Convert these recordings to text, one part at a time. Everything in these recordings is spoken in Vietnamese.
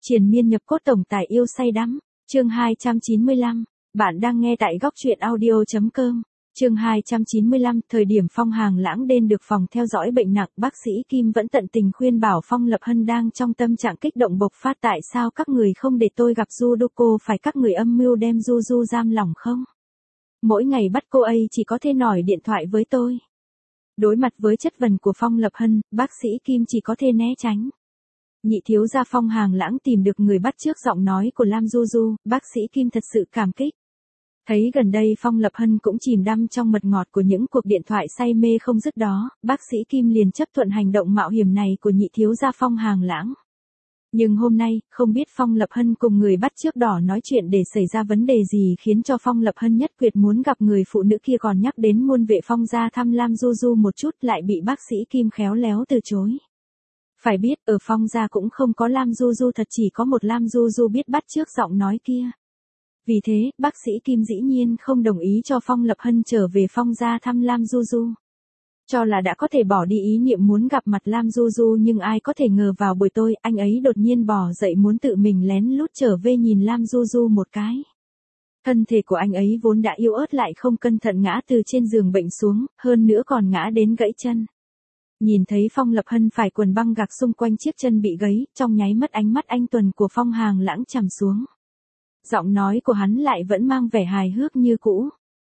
Triền miên nhập cốt tổng tài yêu say đắm. Chương 295. Bạn đang nghe tại góc truyện audio.com. Chương 295. Thời điểm Phong Hàng Lãng đến được phòng theo dõi bệnh nặng, bác sĩ Kim vẫn tận tình khuyên bảo Phong Lập Hân đang trong tâm trạng kích động bộc phát, tại sao các người không để tôi gặp Judoco, phải các người âm mưu đem Du giam lỏng không? Mỗi ngày bắt cô ấy chỉ có thể nói điện thoại với tôi. Đối mặt với chất vấn của Phong Lập Hân, bác sĩ Kim chỉ có thể né tránh. Nhị thiếu gia Phong Hàng Lãng tìm được người bắt chước giọng nói của Lam Du, bác sĩ Kim thật sự cảm kích. Thấy gần đây Phong Lập Hân cũng chìm đắm trong mật ngọt của những cuộc điện thoại say mê không dứt đó, bác sĩ Kim liền chấp thuận hành động mạo hiểm này của nhị thiếu gia Phong Hàng Lãng. Nhưng hôm nay, không biết Phong Lập Hân cùng người bắt chước đỏ nói chuyện để xảy ra vấn đề gì khiến cho Phong Lập Hân nhất quyết muốn gặp người phụ nữ kia, còn nhắc đến muôn vệ Phong gia thăm Lam Du một chút lại bị bác sĩ Kim khéo léo từ chối. Phải biết, ở Phong gia cũng không có Lam Du, thật chỉ có một Lam Du biết bắt chước giọng nói kia. Vì thế, bác sĩ Kim dĩ nhiên không đồng ý cho Phong Lập Hân trở về Phong gia thăm Lam Du. Cho là đã có thể bỏ đi ý niệm muốn gặp mặt Lam Du, nhưng ai có thể ngờ vào buổi tối, anh ấy đột nhiên bò dậy muốn tự mình lén lút trở về nhìn Lam Du một cái. Thân thể của anh ấy vốn đã yếu ớt lại không cẩn thận ngã từ trên giường bệnh xuống, hơn nữa còn ngã đến gãy chân. Nhìn thấy Phong Lập Hân phải quần băng gạc xung quanh chiếc chân bị gãy, trong nháy mắt ánh mắt anh tuần của Phong Hàng Lãng trầm xuống. Giọng nói của hắn lại vẫn mang vẻ hài hước như cũ.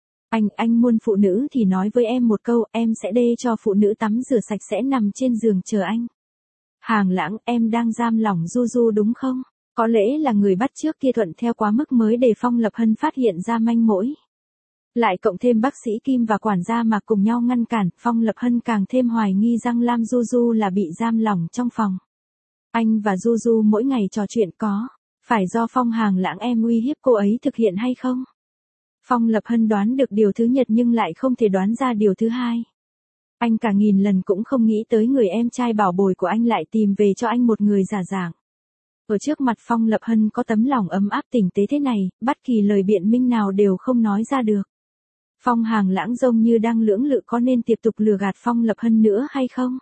Anh muốn phụ nữ thì nói với em một câu, em sẽ để cho phụ nữ tắm rửa sạch sẽ nằm trên giường chờ anh. Hàng Lãng, em đang giam lỏng Du đúng không? Có lẽ là người bắt chước kia thuận theo quá mức mới để Phong Lập Hân phát hiện ra manh mối. Lại cộng thêm bác sĩ Kim và quản gia mà cùng nhau ngăn cản, Phong Lập Hân càng thêm hoài nghi rằng Lam Du là bị giam lỏng trong phòng. Anh và Du mỗi ngày trò chuyện có phải do Phong Hàng Lãng em uy hiếp cô ấy thực hiện hay không? Phong Lập Hân đoán được điều thứ nhất nhưng lại không thể đoán ra điều thứ hai. Anh cả nghìn lần cũng không nghĩ tới người em trai bảo bối của anh lại tìm về cho anh một người giả dạng. Ở trước mặt Phong Lập Hân có tấm lòng ấm áp tinh tế thế này, bất kỳ lời biện minh nào đều không nói ra được. Phong Hàng Lãng giống như đang lưỡng lự có nên tiếp tục lừa gạt Phong Lập Hân nữa hay không?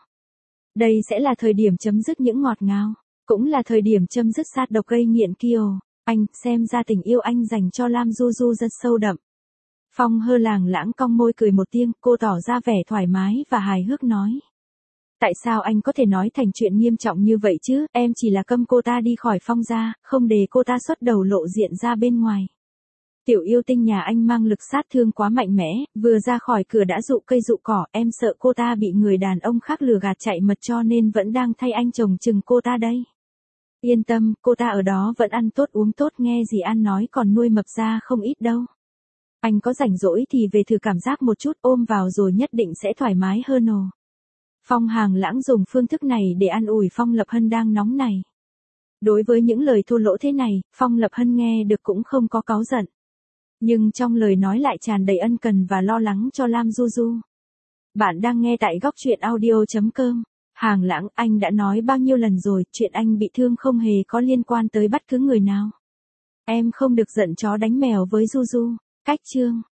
Đây sẽ là thời điểm chấm dứt những ngọt ngào, cũng là thời điểm chấm dứt sát độc gây nghiện kia. Anh, xem ra tình yêu anh dành cho Lam Du rất sâu đậm. Phong Hàng Lãng cong môi cười một tiếng, cô tỏ ra vẻ thoải mái và hài hước nói. Tại sao anh có thể nói thành chuyện nghiêm trọng như vậy chứ, em chỉ là câm cô ta đi khỏi Phong gia, không để cô ta xuất đầu lộ diện ra bên ngoài. Tiểu yêu tinh nhà anh mang lực sát thương quá mạnh mẽ, vừa ra khỏi cửa đã dụ cây dụ cỏ, em sợ cô ta bị người đàn ông khác lừa gạt chạy mật cho nên vẫn đang thay anh chồng chừng cô ta đây. Yên tâm, cô ta ở đó vẫn ăn tốt uống tốt, nghe gì ăn nói còn nuôi mập ra không ít đâu. Anh có rảnh rỗi thì về thử cảm giác một chút, ôm vào rồi nhất định sẽ thoải mái hơn ồ. Phong Hàng Lãng dùng phương thức này để an ủi Phong Lập Hân đang nóng này. Đối với những lời thô lỗ thế này, Phong Lập Hân nghe được cũng không có cáu giận. Nhưng trong lời nói lại tràn đầy ân cần và lo lắng cho Lam Du. Bạn đang nghe tại góc truyện audio.com. Hàng Lãng, anh đã nói bao nhiêu lần rồi, chuyện anh bị thương không hề có liên quan tới bất cứ người nào. Em không được giận chó đánh mèo với Du. Cách chương.